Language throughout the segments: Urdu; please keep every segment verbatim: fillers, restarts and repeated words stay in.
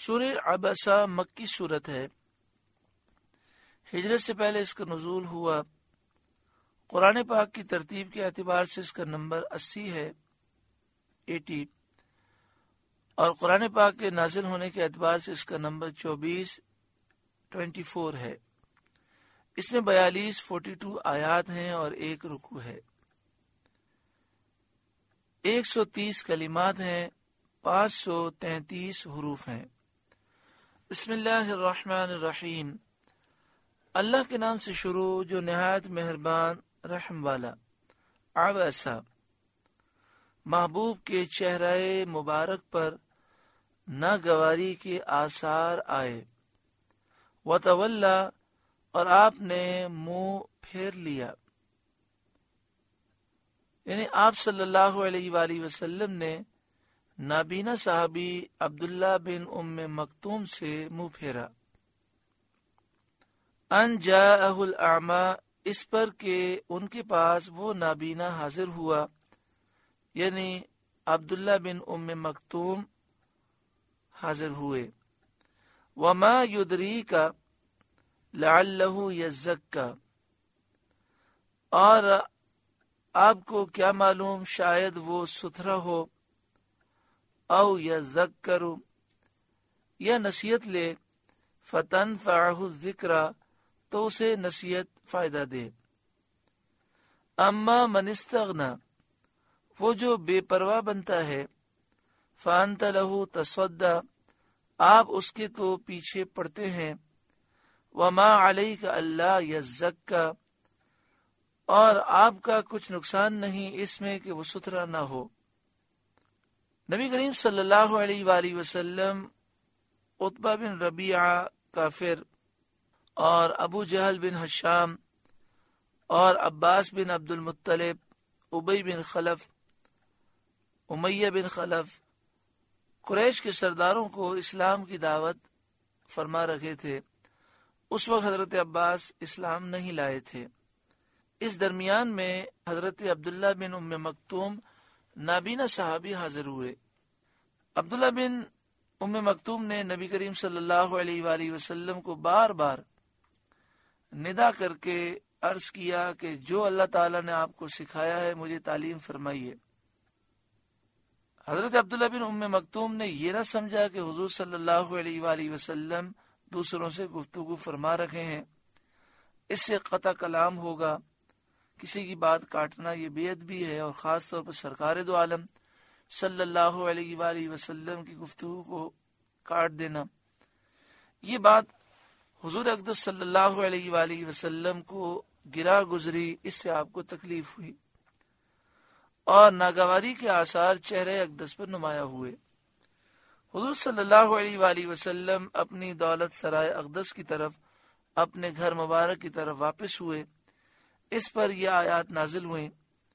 سورہ عبسہ مکی صورت ہے، ہجرت سے پہلے اس کا نزول ہوا۔ قرآن پاک کی ترتیب کے اعتبار سے اس کا نمبر اسی ہے، اسی، اور قرآن پاک کے نازل ہونے کے اعتبار سے اس کا نمبر چوبیس، ٹوینٹی فور ہے۔ اس میں بیالیس فورٹی ٹو آیات ہیں اور ایک رکوع ہے، ایک سو تیس کلمات ہیں، پانچ سو تینتیس حروف ہیں۔ بسم اللہ الرحمن الرحیم، اللہ کے نام سے شروع جو نہایت مہربان رحم والا۔ عبسہ، محبوب کے چہرہ مبارک پر ناگواری کے آثار آئے۔ وتولی، اور آپ نے منہ پھیر لیا، یعنی آپ صلی اللہ علیہ وآلہ وسلم نے نابینا صحابی عبداللہ بن ام مکتوم سے منہ پھیرا۔ ان جاءہ الاعمی، اس پر کہ ان کے پاس وہ نابینا حاضر ہوا، یعنی عبداللہ بن ام مکتوم حاضر ہوئے۔ وما یدریک لعلہ یزکی، اور آپ کو کیا معلوم شاید وہ ستھرا ہو، او یذکر، یا نصیحت لے، فتنفعہ الذکری، تو اسے نصیحت فائدہ دے۔ اما من استغنی، وہ جو بے پرواہ بنتا ہے، فانت لہ تصدی، آپ اس کے تو پیچھے پڑتے ہیں۔ وما علیک الا یزکی، اور آپ کا کچھ نقصان نہیں اس میں کہ وہ ستھرا نہ ہو۔ نبی کریم صلی اللہ علیہ وآلہ وسلم عتبہ بن ربیعہ کافر اور ابو جہل بن ہشام اور عباس بن عبد المطلب، ابی بن خلف، امیہ بن خلف، قریش کے سرداروں کو اسلام کی دعوت فرما رکھے تھے۔ اس وقت حضرت عباس اسلام نہیں لائے تھے۔ اس درمیان میں حضرت عبداللہ بن ام مکتوم نابینا صحابی حاضر ہوئے۔ عبداللہ بن ام مکتوم نے نبی کریم صلی اللہ علیہ وآلہ وسلم کو بار بار ندا کر کے عرض کیا کہ جو اللہ تعالیٰ نے آپ کو سکھایا ہے مجھے تعلیم فرمائیے۔ حضرت عبداللہ بن ام مکتوم نے یہ نہ سمجھا کہ حضور صلی اللہ علیہ وآلہ وسلم دوسروں سے گفتگو فرما رکھے ہیں، اس سے قطع کلام ہوگا۔ کسی کی بات کاٹنا یہ بے ادبی ہے، اور خاص طور پر سرکار دو عالم صلی اللہ علیہ وآلہ وسلم کی گفتگو کو کاٹ دینا۔ یہ بات حضور اقدس صلی اللہ علیہ وآلہ وسلم کو گرا گزری، اس سے آپ کو تکلیف ہوئی، اور ناگواری کے آثار چہرے اقدس پر نمایاں ہوئے۔ حضور صلی اللہ علیہ وآلہ وسلم اپنی دولت سرائے اقدس کی طرف، اپنے گھر مبارک کی طرف واپس ہوئے۔ اس پر یہ آیات نازل ہوئیں۔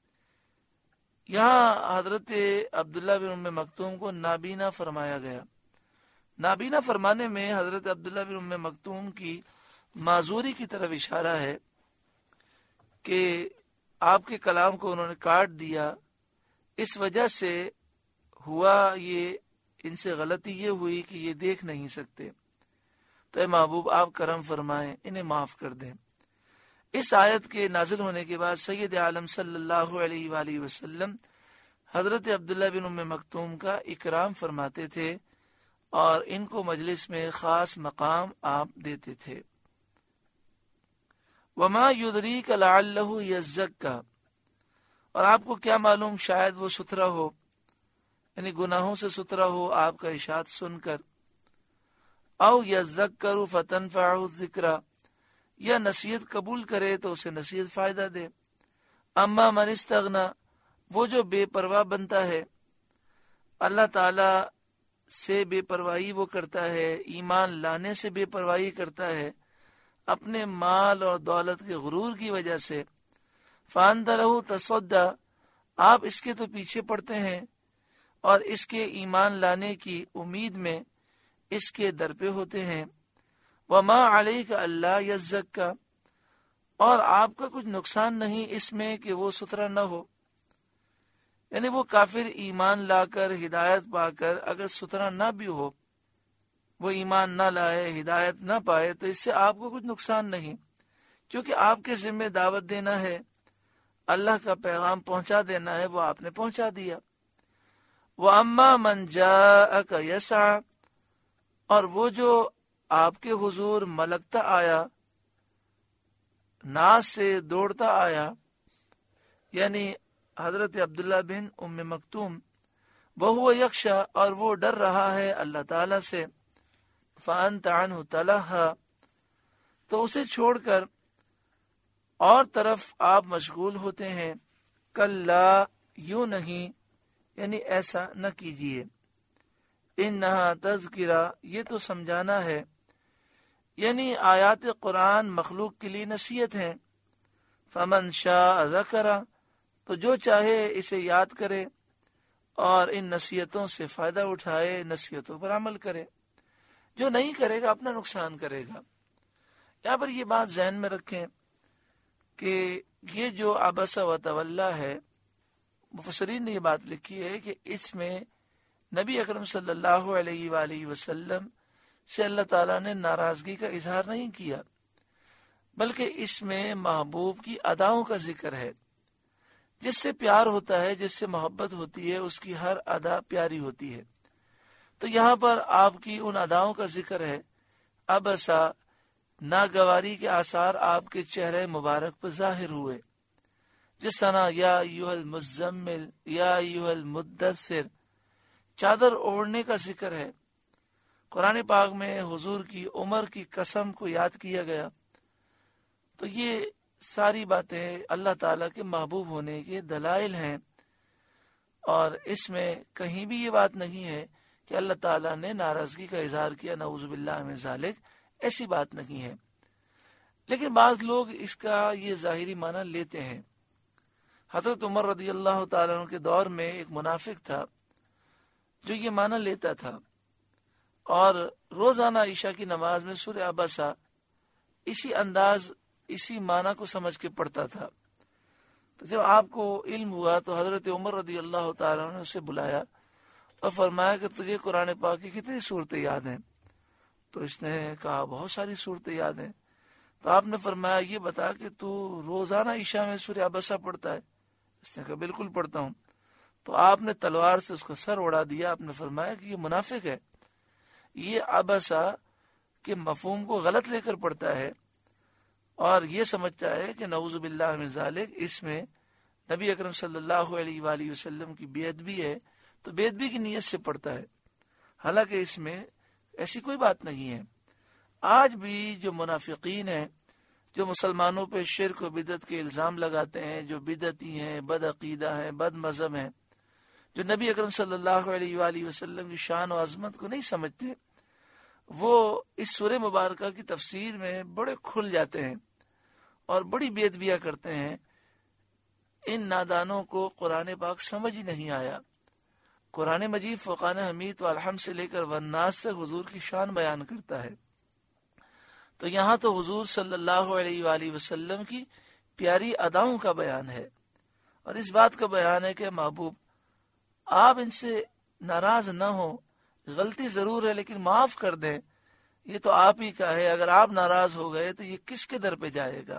یہاں حضرت عبداللہ بن ام مکتوم کو نابینا فرمایا گیا۔ نابینا فرمانے میں حضرت عبداللہ بن ام مکتوم کی معذوری کی طرف اشارہ ہے کہ آپ کے کلام کو انہوں نے کاٹ دیا، اس وجہ سے ہوا یہ، ان سے غلطی یہ ہوئی کہ یہ دیکھ نہیں سکتے، تو اے محبوب آپ کرم فرمائیں، انہیں معاف کر دیں۔ اس آیت کے نازل ہونے کے بعد سید عالم صلی اللہ علیہ وآلہ وسلم حضرت عبداللہ بن ام مکتوم کا اکرام فرماتے تھے، اور ان کو مجلس میں خاص مقام آپ دیتے تھے۔ وما یدریک لعلہ یزکی، اور آپ کو کیا معلوم شاید وہ ستھرا ہو، یعنی گناہوں سے ستھرا ہو آپ کا ارشاد سن کر۔ او یذکر فتنفعہ الذکری، یا نصیحت قبول کرے تو اسے نصیحت فائدہ دے۔ اما من استغنی، وہ جو بے پرواہ بنتا ہے، اللہ تعالی سے بے پرواہی وہ کرتا ہے، ایمان لانے سے بے پرواہی کرتا ہے، اپنے مال اور دولت کے غرور کی وجہ سے، فانت لہ تصدی، آپ اس کے تو پیچھے پڑتے ہیں، اور اس کے ایمان لانے کی امید میں اس کے در پہ ہوتے ہیں۔ وما علیک الا یزکی، اور آپ کا کچھ نقصان نہیں اس میں کہ وہ ستھرا نہ ہو، یعنی وہ کافر ایمان لا کر ہدایت پا کر اگر ستھرا نہ بھی ہو وہ ایمان نہ لائے، ہدایت نہ پائے، تو اس سے آپ کو کچھ نقصان نہیں، کیونکہ آپ کے ذمہ دعوت دینا ہے، اللہ کا پیغام پہنچا دینا ہے، وہ آپ نے پہنچا دیا۔ وَأَمَّا مَنْ جَاءَكَ يَسْعَى، اور وہ جو آپ کے حضور ملکتا آیا، ناز سے دوڑتا آیا، یعنی حضرت عبداللہ بن ام مکتوم، وَهُوَ يَخْشَى، اور وہ ڈر رہا ہے اللہ تعالی سے، فَأَنْتَ عَنْهُ تَلَهَّى، تو اسے چھوڑ کر اور طرف آپ مشغول ہوتے ہیں۔ کَلَّا، یوں نہیں، یعنی ایسا نہ کیجیے، اِنَّهَا تَذْکِرَةٌ، یہ تو سمجھانا ہے، یعنی آیات قرآن مخلوق کے لیے نصیحت ہیں۔ فَمَنْ شَاءَ ذَكَرَ، تو جو چاہے اسے یاد کرے اور ان نصیحتوں سے فائدہ اٹھائے، نصیحتوں پر عمل کرے، جو نہیں کرے گا اپنا نقصان کرے گا۔ یہاں پر یہ بات ذہن میں رکھیں کہ یہ جو عبس و تولی ہے، مفسرین نے یہ بات لکھی ہے کہ اس میں نبی اکرم صلی اللہ علیہ وآلہ وسلم سے اللہ تعالیٰ نے ناراضگی کا اظہار نہیں کیا، بلکہ اس میں محبوب کی اداؤں کا ذکر ہے۔ جس سے پیار ہوتا ہے، جس سے محبت ہوتی ہے، اس کی ہر ادا پیاری ہوتی ہے۔ تو یہاں پر آپ کی ان اداؤں کا ذکر ہے۔ ابسا، ناگواری کے آثار آپ کے چہرے مبارک پر ظاہر ہوئے، جس طرح یا ایھا المزمل، یا ایھا المدثر، چادر اوڑھنے کا ذکر ہے۔ قرآن پاک میں حضور کی عمر کی قسم کو یاد کیا گیا۔ تو یہ ساری باتیں اللہ تعالیٰ کے محبوب ہونے کے دلائل ہیں، اور اس میں کہیں بھی یہ بات نہیں ہے کہ اللہ تعالیٰ نے ناراضگی کا اظہار کیا، نعوذ باللہ من ذالک، ایسی بات نہیں ہے۔ لیکن بعض لوگ اس کا یہ ظاہری معنی لیتے ہیں۔ حضرت عمر رضی اللہ تعالیٰ عنہ کے دور میں ایک منافق تھا جو یہ معنی لیتا تھا، اور روزانہ عشاء کی نماز میں سورہ عبسہ اسی انداز، اسی معنی کو سمجھ کے پڑھتا تھا۔ تو جب آپ کو علم ہوا تو حضرت عمر رضی اللہ تعالیٰ نے اسے بلایا اور فرمایا کہ تجھے قرآن پاک کی کتنی صورتیں یاد ہیں؟ تو اس نے کہا بہت ساری صورتیں یاد ہیں۔ تو آپ نے فرمایا یہ بتا کہ تو روزانہ عشاء میں سورہ عبسہ پڑھتا ہے؟ اس نے کہا بالکل پڑھتا ہوں۔ تو آپ نے تلوار سے اس کا سر اڑا دیا۔ آپ نے فرمایا کہ یہ منافق ہے، یہ عبسہ کے مفہوم کو غلط لے کر پڑھتا ہے، اور یہ سمجھتا ہے کہ نعوذ باللہ من ذالک اس میں نبی اکرم صلی اللہ علیہ وآلہ وسلم کی بے ادبی ہے، تو بے ادبی کی نیت سے پڑھتا ہے، حالانکہ اس میں ایسی کوئی بات نہیں ہے۔ آج بھی جو منافقین ہیں، جو مسلمانوں پہ شرک و بدعت کے الزام لگاتے ہیں، جو بدعتی ہیں، بد عقیدہ ہیں، بد مذہب ہیں، جو نبی اکرم صلی اللہ علیہ وآلہ وسلم کی شان و عظمت کو نہیں سمجھتے، وہ اس سورہ مبارکہ کی تفسیر میں بڑے کھل جاتے ہیں اور بڑی بے ادبیاں کرتے ہیں۔ ان نادانوں کو قرآن پاک سمجھ ہی نہیں آیا۔ قرآن مجید فقان حمید و الحمد سے لے کر والناس تک حضور کی شان بیان کرتا ہے، تو یہاں تو حضور صلی اللہ علیہ وآلہ وسلم کی پیاری اداؤں کا بیان ہے، اور اس بات کا بیان ہے کہ محبوب آپ ان سے ناراض نہ ہوں، غلطی ضرور ہے لیکن معاف کر دیں، یہ تو آپ ہی کا ہے، اگر آپ ناراض ہو گئے تو یہ کس کے در پہ جائے گا۔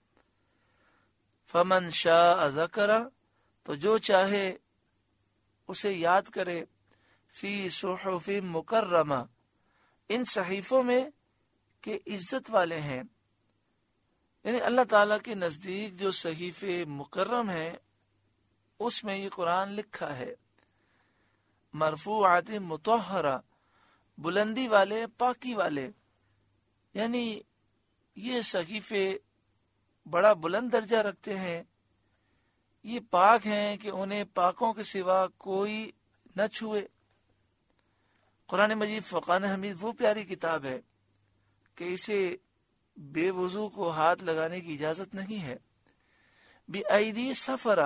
فمن شاء ذکر، تو جو چاہے اسے یاد کرے، فی صحف مکرمہ، ان صحیفوں میں کہ عزت والے ہیں، یعنی اللہ تعالیٰ کے نزدیک جو صحیفے مکرم ہیں اس میں یہ قرآن لکھا ہے، مرفوعات مطہرہ، بلندی والے، پاکی والے، یعنی یہ صحیفے بڑا بلند درجہ رکھتے ہیں، یہ پاک ہیں کہ انہیں پاکوں کے سوا کوئی نہ چھوئے۔ قرآن مجید فقان حمید وہ پیاری کتاب ہے کہ اسے بے وضو کو ہاتھ لگانے کی اجازت نہیں ہے۔ بِأَیْدِی سَفَرَہ،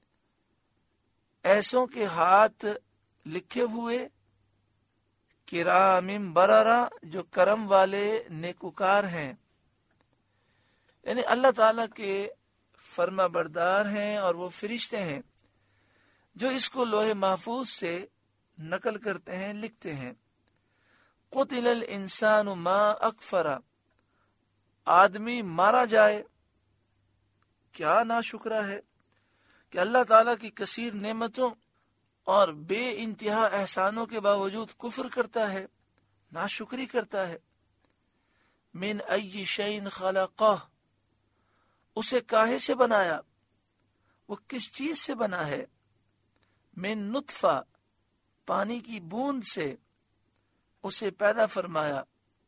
ایسوں کے ہاتھ لکھے ہوئے، کرام بررہ، جو کرم والے نیکوکار ہیں، یعنی اللہ تعالیٰ کے فرما بردار ہیں، اور وہ فرشتے ہیں جو اس کو لوح محفوظ سے نقل کرتے ہیں، لکھتے ہیں۔ قتل الانسان ما اکفر، آدمی مارا جائے، کیا ناشکرا ہے کہ اللہ تعالیٰ کی کثیر نعمتوں اور بے انتہا احسانوں کے باوجود کفر کرتا ہے، ناشکری کرتا ہے۔ من ای شیء خلقہ، اسے کاہے سے بنایا، وہ کس چیز سے بنا ہے؟ من نطفہ، پانی کی بوند سے اسے پیدا فرمایا،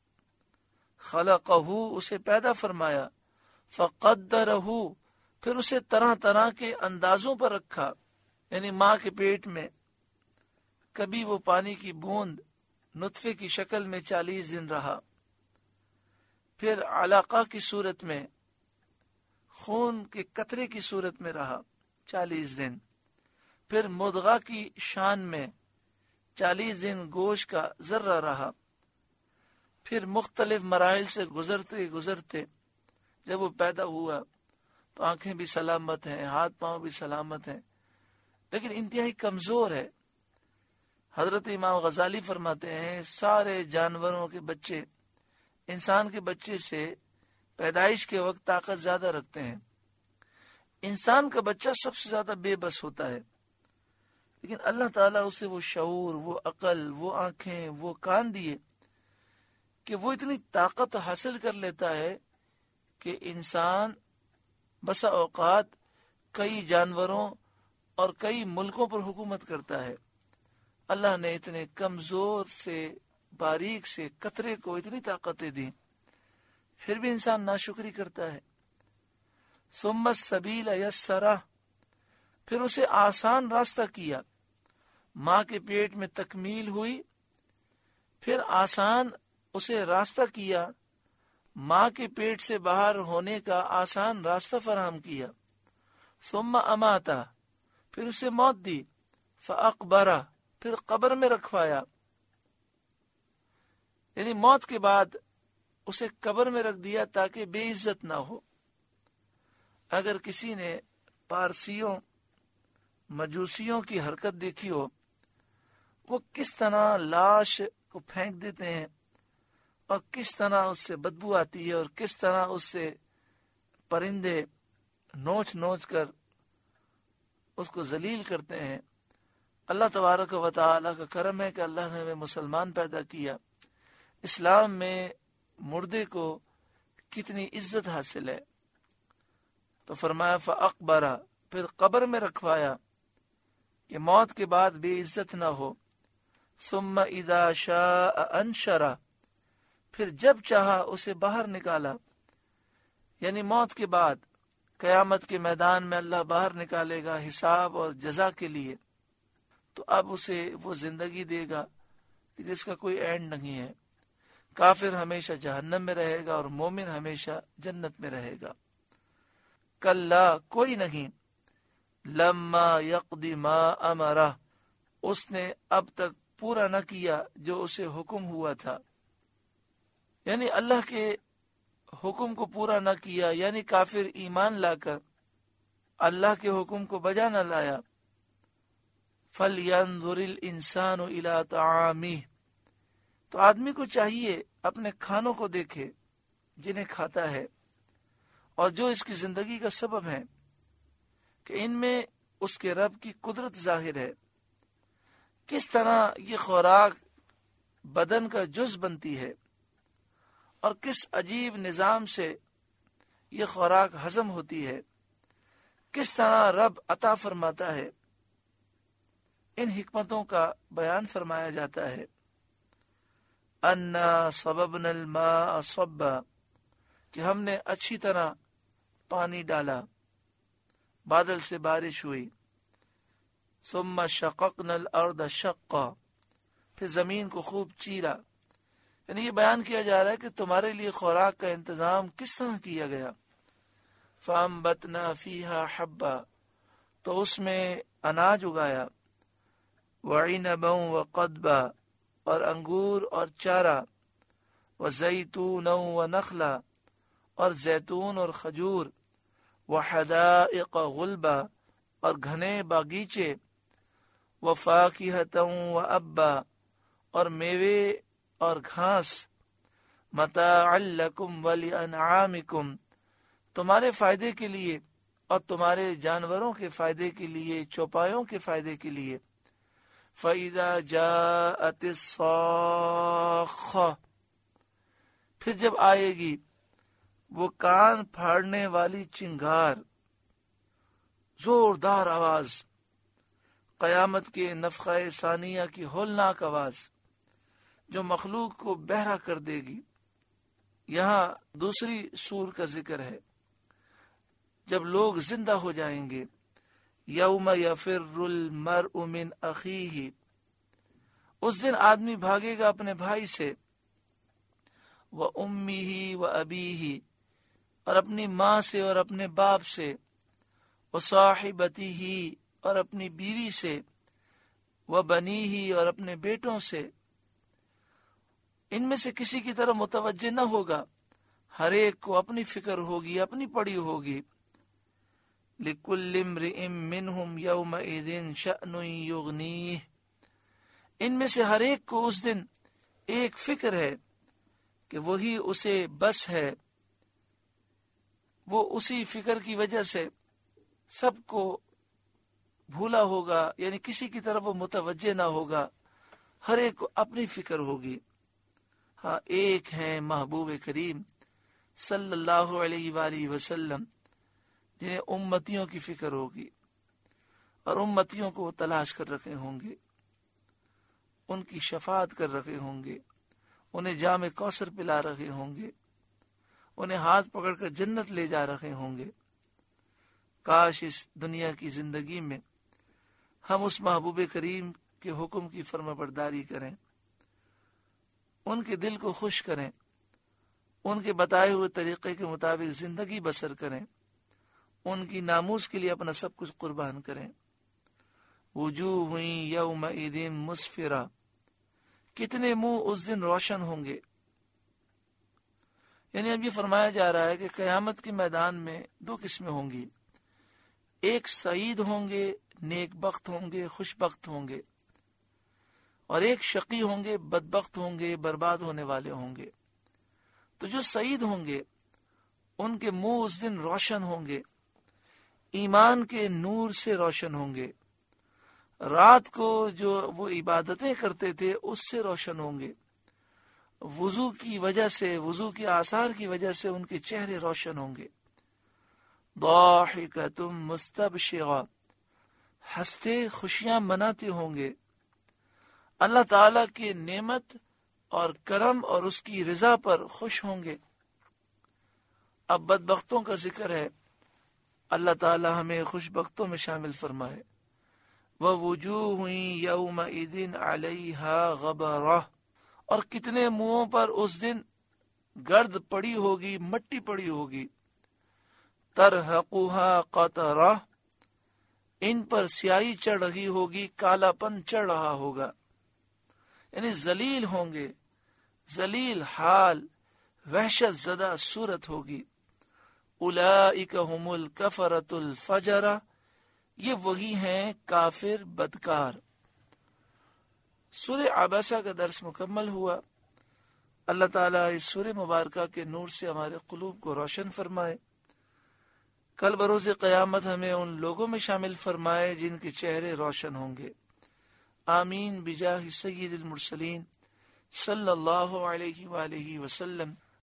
خلقہ، اسے پیدا فرمایا، فقدرہ، پھر اسے طرح طرح کے اندازوں پر رکھا، یعنی ماں کے پیٹ میں کبھی وہ پانی کی بوند نطفے کی شکل میں چالیس دن رہا، پھر علاقہ کی صورت میں، خون کے قطرے کی صورت میں رہا چالیس دن، پھر مضغہ کی شان میں چالیس دن گوشت کا ذرہ رہا، پھر مختلف مراحل سے گزرتے گزرتے جب وہ پیدا ہوا تو آنکھیں بھی سلامت ہیں، ہاتھ پاؤں بھی سلامت ہیں، لیکن انتہائی کمزور ہے۔ حضرت امام غزالی فرماتے ہیں سارے جانوروں کے بچے انسان کے بچے سے پیدائش کے وقت طاقت زیادہ رکھتے ہیں، انسان کا بچہ سب سے زیادہ بے بس ہوتا ہے، لیکن اللہ تعالیٰ اسے وہ شعور، وہ عقل، وہ آنکھیں، وہ کان دیے کہ وہ اتنی طاقت حاصل کر لیتا ہے کہ انسان بسا اوقات کئی جانوروں اور کئی ملکوں پر حکومت کرتا ہے۔ اللہ نے اتنے کمزور سے باریک سے قطرے کو اتنی طاقتیں دی، پھر بھی انسان ناشکری کرتا ہے۔ ثم السبیل یسرہ، پھر اسے آسان راستہ کیا، ماں کے پیٹ میں تکمیل ہوئی، پھر آسان اسے راستہ کیا، ماں کے پیٹ سے باہر ہونے کا آسان راستہ فراہم کیا۔ ثم اماتہ، پھر اسے موت دی، فاقبرہ، پھر قبر میں رکھوایا، یعنی موت کے بعد اسے قبر میں رکھ دیا تاکہ بے عزت نہ ہو۔ اگر کسی نے پارسیوں مجوسیوں کی حرکت دیکھی ہو، وہ کس طرح لاش کو پھینک دیتے ہیں اور کس طرح اس سے بدبو آتی ہے اور کس طرح اس سے پرندے نوچ نوچ کر اس کو ذلیل کرتے ہیں۔ اللہ تبارک و تعالی کا کرم ہے کہ اللہ نے ہمیں مسلمان پیدا کیا، اسلام میں مردے کو کتنی عزت حاصل ہے۔ تو فرمایا فاقبرہ، پھر قبر میں رکھوایا کہ موت کے بعد بے عزت نہ ہو۔ ثم اذا شاء انشرہ، پھر جب چاہا اسے باہر نکالا، یعنی موت کے بعد قیامت کے میدان میں اللہ باہر نکالے گا حساب اور جزا کے لیے، تو اب اسے وہ زندگی دے گا کہ جس کا کوئی اینڈ نہیں ہے۔ کافر ہمیشہ جہنم میں رہے گا اور مومن ہمیشہ جنت میں رہے گا۔ کلا، کوئی نہیں، لما یقضی ما امرہ، اس نے اب تک پورا نہ کیا جو اسے حکم ہوا تھا، یعنی اللہ کے حکم کو پورا نہ کیا، یعنی کافر ایمان لا کر اللہ کے حکم کو بجا نہ لایا۔ فَلْيَنظُرِ الْإِنسَانُ إِلَىٰ طَعَامِهِ، تو آدمی کو چاہیے اپنے کھانوں کو دیکھے جنہیں کھاتا ہے اور جو اس کی زندگی کا سبب ہے، کہ ان میں اس کے رب کی قدرت ظاہر ہے، کس طرح یہ خوراک بدن کا جز بنتی ہے اور کس عجیب نظام سے یہ خوراک ہضم ہوتی ہے، کس طرح رب عطا فرماتا ہے، ان حکمتوں کا بیان فرمایا جاتا ہے۔ انا صببنا الماء صبا، کہ ہم نے اچھی طرح پانی ڈالا، بادل سے بارش ہوئی۔ ثم شققنا الارض شقا، پھر زمین کو خوب چیرا، یعنی یہ بیان کیا جا رہا ہے کہ تمہارے لیے خوراک کا انتظام کس طرح کیا گیا۔ فانبتنا فیہا حبا، تو اس میں اناج اگایا، وعنبا وقضبا، اور انگور اور چارہ، وزیتونا ونخلا، اور زیتون اور کھجور، وحدائق غلبا، اور گھنے باغیچے، وفاکہتا وابا، اور میوے اور گھاس، متاعا لکم ولانعامکم، تمہارے فائدے کے لیے اور تمہارے جانوروں کے فائدے کے لیے، چوپایوں کے فائدے کے لیے۔ فَإِذَا جَاءَتِ الصَّاخَّةُ، پھر جب آئے گی وہ کان پھاڑنے والی چنگار، زوردار آواز، قیامت کے نفخہ ثانیہ کی ہولناک آواز جو مخلوق کو بہرا کر دے گی۔ یہاں دوسری سور کا ذکر ہے، جب لوگ زندہ ہو جائیں گے۔ یوم یفر المرء من اخیہ، اس دن آدمی بھاگے گا اپنے بھائی سے، و امہ و ابیہ، اور اپنی ماں سے اور اپنے باپ سے، و صاحبتہ، اور اپنی بیوی سے، و بنیہ، اور اپنے بیٹوں سے۔ ان میں سے کسی کی طرف متوجہ نہ ہوگا، ہر ایک کو اپنی فکر ہوگی، اپنی پڑی ہوگی۔ لِكُلِّ امْرِئٍ مِّنْهُمْ يَوْمَئِذٍ شَأْنٌ يُغْنِيهِ، ان میں سے ہر ایک کو اس دن ایک فکر ہے کہ وہی اسے بس ہے، وہ اسی فکر کی وجہ سے سب کو بھولا ہوگا، یعنی کسی کی طرف وہ متوجہ نہ ہوگا، ہر ایک کو اپنی فکر ہوگی۔ ہاں، ایک ہیں محبوب کریم صلی اللہ علیہ وآلہ وسلم، جنہیں امتیوں کی فکر ہوگی اور امتیوں کو وہ تلاش کر رکھے ہوں گے، ان کی شفاعت کر رکھے ہوں گے، انہیں جام کوثر پلا رکھے ہوں گے، انہیں ہاتھ پکڑ کر جنت لے جا رکھے ہوں گے۔ کاش اس دنیا کی زندگی میں ہم اس محبوب کریم کے حکم کی فرما برداری کریں، ان کے دل کو خوش کریں، ان کے بتائے ہوئے طریقے کے مطابق زندگی بسر کریں، ان کی ناموس کے لیے اپنا سب کچھ قربان کریں۔ وجوہ یومئذ مسفرہ، کتنے منہ اس دن روشن ہوں گے۔ یعنی اب یہ فرمایا جا رہا ہے کہ قیامت کے میدان میں دو قسمیں ہوں گی، ایک سعید ہوں گے، نیک بخت ہوں گے، خوش بخت ہوں گے، اور ایک شقی ہوں گے، بدبخت ہوں گے، برباد ہونے والے ہوں گے۔ تو جو سعید ہوں گے ان کے منہ اس دن روشن ہوں گے، ایمان کے نور سے روشن ہوں گے، رات کو جو وہ عبادتیں کرتے تھے اس سے روشن ہوں گے، وضو کی وجہ سے، وضو کے آثار کی وجہ سے ان کے چہرے روشن ہوں گے۔ ضاحکۃ مستبشرہ، ہنستے خوشیاں مناتے ہوں گے، اللہ تعالی کی نعمت اور کرم اور اس کی رضا پر خوش ہوں گے۔ اب بدبختوں کا ذکر ہے، اللہ تعالی ہمیں خوش بختوں میں شامل فرمائے۔ وَوُجُوهٌ يَوْمَئِذٍ عَلَيْهَا غَبَرَةٌ، اور کتنے منہوں پر اس دن گرد پڑی ہوگی، مٹی پڑی ہوگی۔ تَرْهَقُهَا قَتَرَةٌ، ان پر سیاہی چڑھ رہی ہوگی، کالا پن چڑھ رہا ہوگا، یعنی ذلیل ہوں گے، ذلیل حال، وحشت زدہ صورت ہوگی۔ اولئک هم الکفرۃ الفجرہ، یہ وہی ہیں کافر بدکار۔ سورہ عبسہ کا درس مکمل ہوا۔ اللہ تعالیٰ اس سورہ مبارکہ کے نور سے ہمارے قلوب کو روشن فرمائے، کل بروز قیامت ہمیں ان لوگوں میں شامل فرمائے جن کے چہرے روشن ہوں گے۔ آمین بجاہ سید المرسلین صلی اللہ علیہ وآلہ وسلم۔